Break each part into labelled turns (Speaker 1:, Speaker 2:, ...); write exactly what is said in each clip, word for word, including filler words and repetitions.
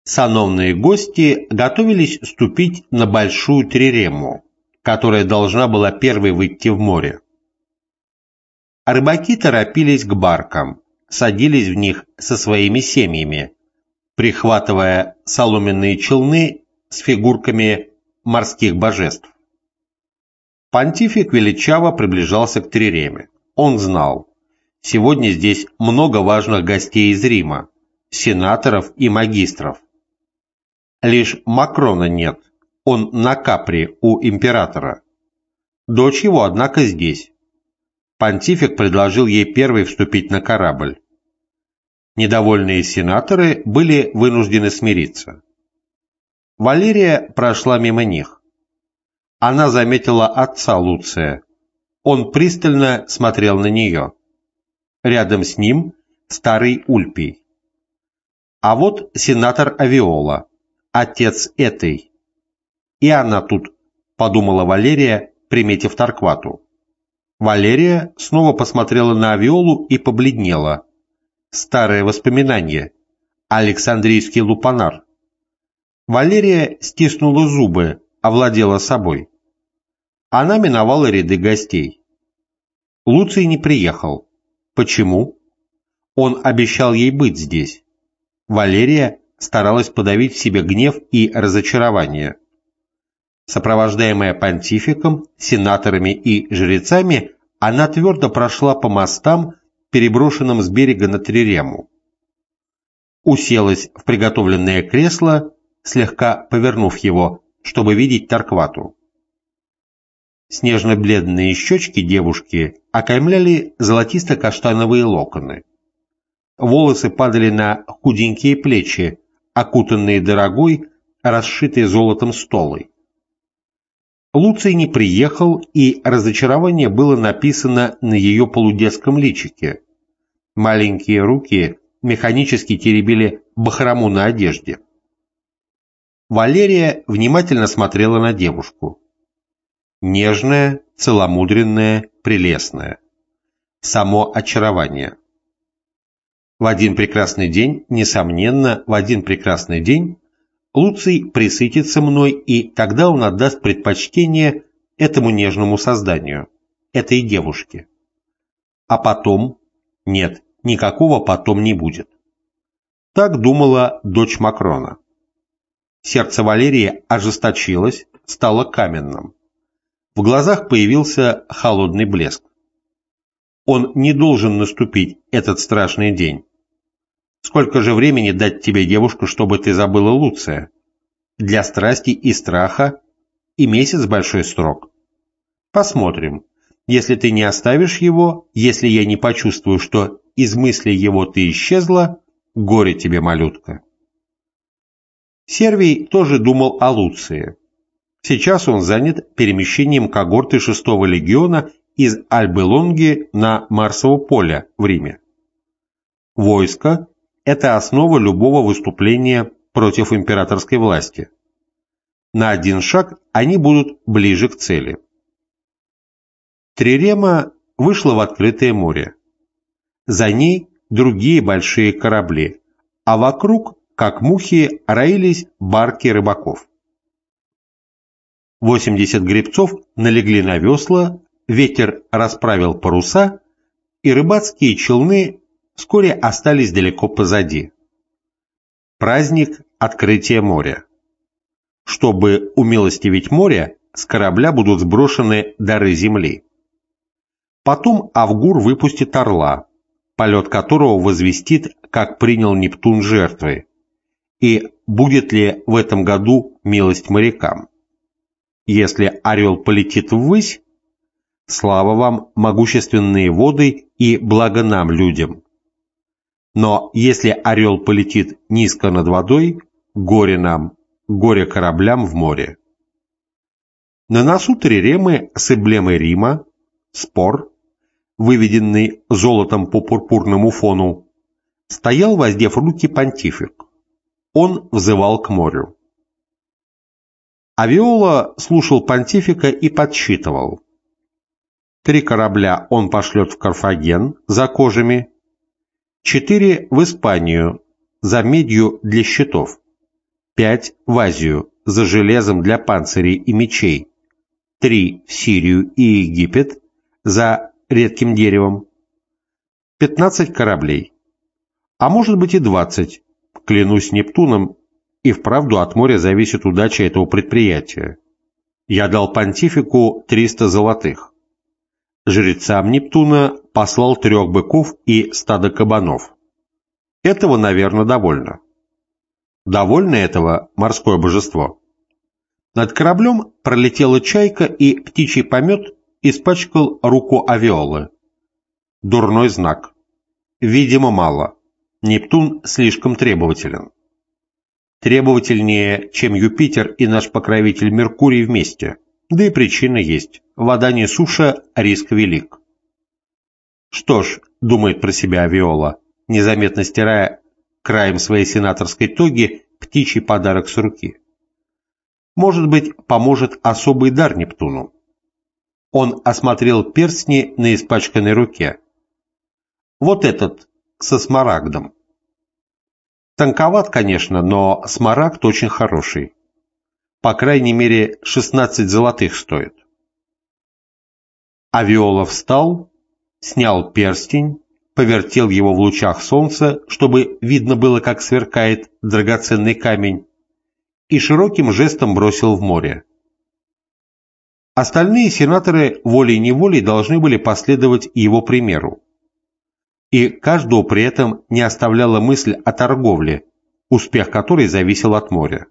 Speaker 1: Сановные гости готовились ступить на большую трирему, которая должна была первой выйти в море. Рыбаки торопились к баркам, садились в них со своими семьями, прихватывая соломенные челны с фигурками морских божеств. Понтифик величаво приближался к триреме. Он знал, сегодня здесь много важных гостей из Рима, сенаторов и магистров. Лишь Макрона нет, он на Капри у императора. Дочь его, однако, здесь. Понтифик предложил ей первой вступить на корабль. Недовольные сенаторы были вынуждены смириться. Валерия прошла мимо них. Она заметила отца Луция. Он пристально смотрел на нее. Рядом с ним старый Ульпий. А вот сенатор Авиола, отец этой. И она тут, подумала Валерия, приметив Торквату. Валерия снова посмотрела на Авиолу и побледнела. Старое воспоминание. Александрийский лупанар. Валерия стиснула зубы, овладела собой. Она миновала ряды гостей. Луций не приехал. Почему? Он обещал ей быть здесь. Валерия старалась подавить в себе гнев и разочарование. Сопровождаемая понтификом, сенаторами и жрецами, она твердо прошла по мостам, переброшенным с берега на трирему. Уселась в приготовленное кресло, слегка повернув его, чтобы видеть Торквату. Снежно-бледные щечки девушки окаймляли золотисто-каштановые локоны. Волосы падали на худенькие плечи, окутанные дорогой, расшитой золотом столой. Луций не приехал, и разочарование было написано на ее полудетском личике. Маленькие руки механически теребили бахрому на одежде. Валерия внимательно смотрела на девушку. Нежная, целомудренная, прелестная. Само очарование. В один прекрасный день, несомненно, в один прекрасный день, Луций пресытится мной, и тогда он отдаст предпочтение этому нежному созданию, этой девушке. А потом? Нет, никакого потом не будет. Так думала дочь Макрона. Сердце Валерии ожесточилось, стало каменным. В глазах появился холодный блеск. Он не должен наступить, этот страшный день. Сколько же времени дать тебе, девушка, чтобы ты забыла Луция? Для страсти и страха и месяц большой срок. Посмотрим. Если ты не оставишь его, если я не почувствую, что из мысли его ты исчезла, горе тебе, малютка. Сервий тоже думал о Луции. Сейчас он занят перемещением когорты шестого легиона из Альбы-Лонги на Марсово поле в Риме. Войско – это основа любого выступления против императорской власти. На один шаг они будут ближе к цели. Трирема вышла в открытое море. За ней другие большие корабли, а вокруг, как мухи, роились барки рыбаков. восемьдесят гребцов налегли на весла, ветер расправил паруса, и рыбацкие челны вскоре остались далеко позади. Праздник открытия моря. Чтобы умилостивить море, с корабля будут сброшены дары земли. Потом Авгур выпустит орла, полет которого возвестит, как принял Нептун жертвы, и будет ли в этом году милость морякам. Если орел полетит ввысь, слава вам, могущественные воды, и благо нам, людям. Но если орел полетит низко над водой, горе нам, горе кораблям в море. На носу триремы с эмблемой Рима, спор, выведенный золотом по пурпурному фону, стоял, воздев руки, понтифик. Он взывал к морю. Авиола слушал понтифика и подсчитывал. Три корабля он пошлет в Карфаген за кожами, четыре в Испанию за медью для щитов, пять в Азию за железом для панцирей и мечей, три в Сирию и Египет за редким деревом, пятнадцать кораблей, а может быть и двадцать, клянусь Нептуном, и вправду от моря зависит удача этого предприятия. Я дал понтифику триста золотых. Жрецам Нептуна послал трех быков и стадо кабанов. Этого, наверное, довольно. Довольно этого морское божество. Над кораблем пролетела чайка, и птичий помет испачкал руку Авиолы. Дурной знак. Видимо, мало. Нептун слишком требователен. Требовательнее, чем Юпитер и наш покровитель Меркурий вместе. Да и причина есть. Вода не суша, риск велик. Что ж, думает про себя Авиола, незаметно стирая краем своей сенаторской тоги птичий подарок с руки. Может быть, поможет особый дар Нептуну. Он осмотрел перстни на испачканной руке. Вот этот, со смарагдом. Тонковат, конечно, но смарагд очень хороший. По крайней мере, шестнадцать золотых стоит. Авиола встал, снял перстень, повертел его в лучах солнца, чтобы видно было, как сверкает драгоценный камень, и широким жестом бросил в море. Остальные сенаторы волей-неволей должны были последовать его примеру. И каждого при этом не оставляла мысль о торговле, успех которой зависел от моря.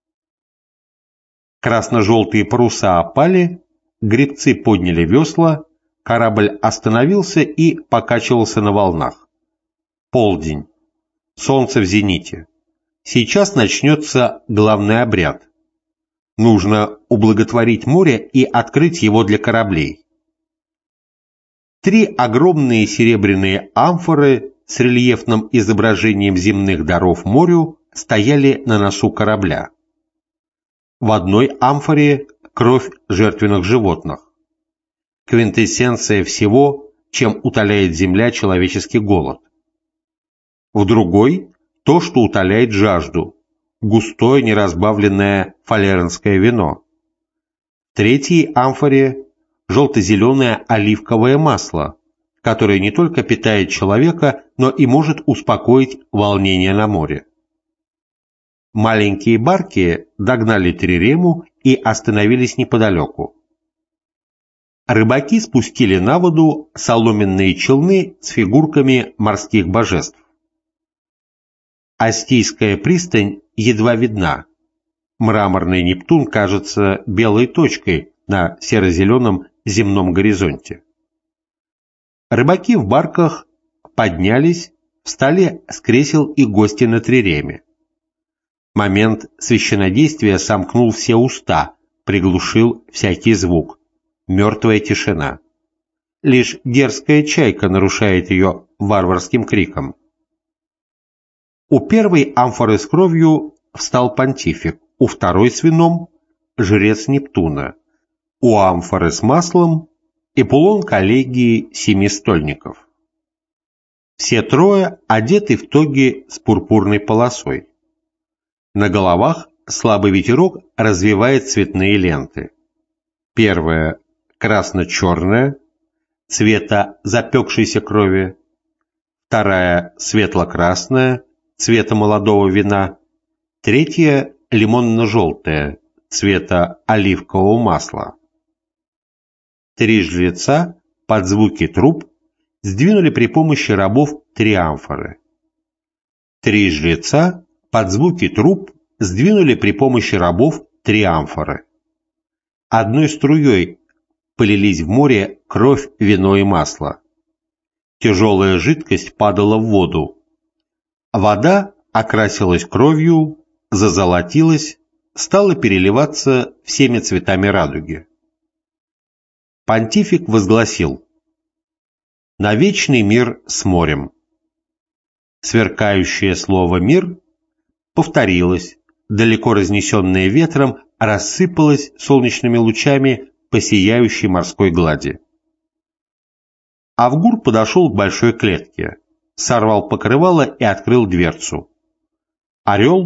Speaker 1: Красно-желтые паруса опали, гребцы подняли весла, корабль остановился и покачивался на волнах. Полдень. Солнце в зените. Сейчас начнется главный обряд. Нужно ублаготворить море и открыть его для кораблей. Три огромные серебряные амфоры с рельефным изображением земных даров морю стояли на носу корабля. В одной амфоре кровь жертвенных животных. Квинтэссенция всего, чем утоляет земля человеческий голод. В другой – то, что утоляет жажду, густое неразбавленное фалернское вино. В третьей амфоре – желто-зеленое оливковое масло, которое не только питает человека, но и может успокоить волнение на море. Маленькие барки догнали трирему и остановились неподалеку. Рыбаки спустили на воду соломенные челны с фигурками морских божеств. Астийская пристань едва видна. Мраморный Нептун кажется белой точкой на серо-зеленом земном горизонте. Рыбаки в барках поднялись, встали с кресел и гости на триреме. Момент священнодействия сомкнул все уста, приглушил всякий звук. Мертвая тишина. Лишь дерзкая чайка нарушает ее варварским криком. У первой амфоры с кровью встал понтифик, у второй с вином – жрец Нептуна, у амфоры с маслом – эпулон коллегии семи стольников. Все трое одеты в тоги с пурпурной полосой. На головах слабый ветерок развивает цветные ленты. Первая – красно-черная, цвета запекшейся крови. Вторая – светло-красная, цвета молодого вина. Третья – лимонно-желтая, цвета оливкового масла. Три жреца под звуки труб сдвинули при помощи рабов три амфоры. Три жреца под звуки труб сдвинули при помощи рабов три амфоры. Одной струей полились в море кровь, вино и масло. Тяжелая жидкость падала в воду. Вода окрасилась кровью, зазолотилась, стала переливаться всеми цветами радуги. Понтифик возгласил: «На вечный мир с морем». Сверкающее слово «мир» повторилось, далеко разнесенное ветром, рассыпалось солнечными лучами по сияющей морской глади. Авгур подошел к большой клетке, сорвал покрывало и открыл дверцу. Орел,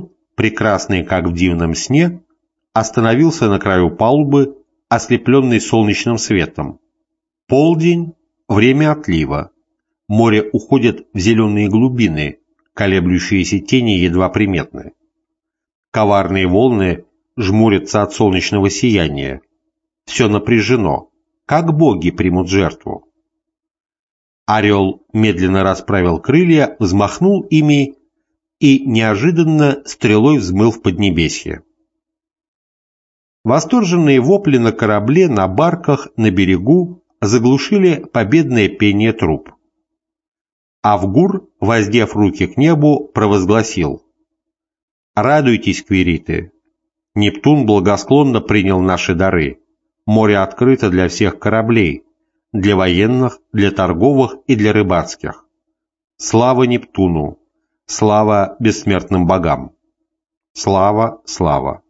Speaker 1: прекрасный, как в дивном сне, остановился на краю палубы, ослепленный солнечным светом. Полдень – время отлива. Море уходит в зеленые глубины, колеблющиеся тени едва приметны. Коварные волны жмурятся от солнечного сияния. Все напряжено, как боги примут жертву. Орел медленно расправил крылья, взмахнул ими и неожиданно стрелой взмыл в поднебесье. Восторженные вопли на корабле, на барках, на берегу заглушили победное пение труб. Авгур, воздев руки к небу, провозгласил: «Радуйтесь, квириты! Нептун благосклонно принял наши дары. Море открыто для всех кораблей, для военных, для торговых и для рыбацких. Слава Нептуну! Слава бессмертным богам! Слава, слава!»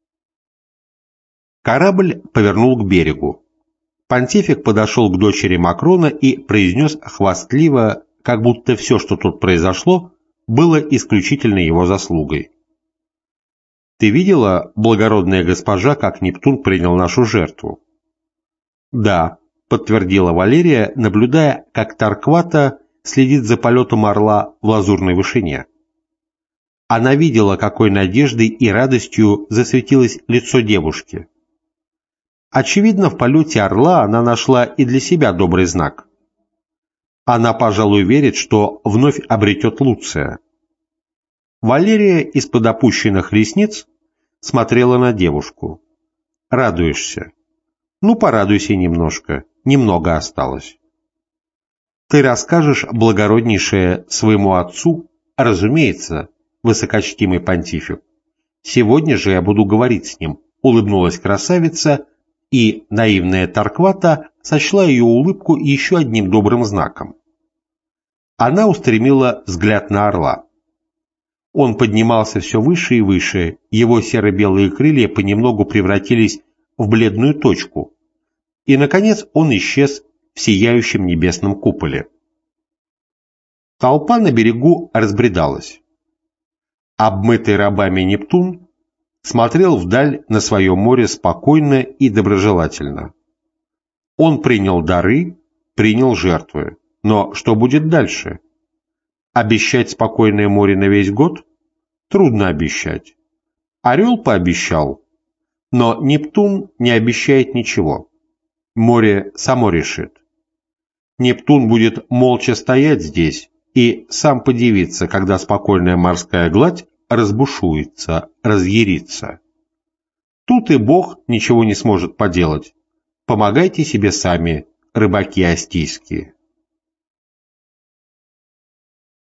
Speaker 1: Корабль повернул к берегу. Понтифик подошел к дочери Макрона и произнес хвастливо, как будто все, что тут произошло, было исключительно его заслугой: «Ты видела, благородная госпожа, как Нептун принял нашу жертву?» «Да», — подтвердила Валерия, наблюдая, как Торквата следит за полетом орла в лазурной вышине. Она видела, какой надеждой и радостью засветилось лицо девушки. Очевидно, в полете орла она нашла и для себя добрый знак. Она, пожалуй, верит, что вновь обретет Луция. Валерия из-под опущенных ресниц смотрела на девушку. «Радуешься? Ну, порадуйся немножко, немного осталось. Ты расскажешь, благороднейшее, своему отцу, разумеется, высокочтимый понтифик. Сегодня же я буду говорить с ним», — улыбнулась красавица, и наивная Торквата сочла ее улыбку еще одним добрым знаком. Она устремила взгляд на орла. Он поднимался все выше и выше, его серо-белые крылья понемногу превратились в бледную точку, и, наконец, он исчез в сияющем небесном куполе. Толпа на берегу разбредалась. Обмытый рабами Нептун смотрел вдаль на свое море спокойно и доброжелательно. Он принял дары, принял жертвы. Но что будет дальше? Обещать спокойное море на весь год? Трудно обещать. Орел пообещал, но Нептун не обещает ничего. Море само решит. Нептун будет молча стоять здесь и сам подивиться, когда спокойная морская гладь разбушуется, разъярится. Тут и Бог ничего не сможет поделать. Помогайте себе сами, рыбаки астийские.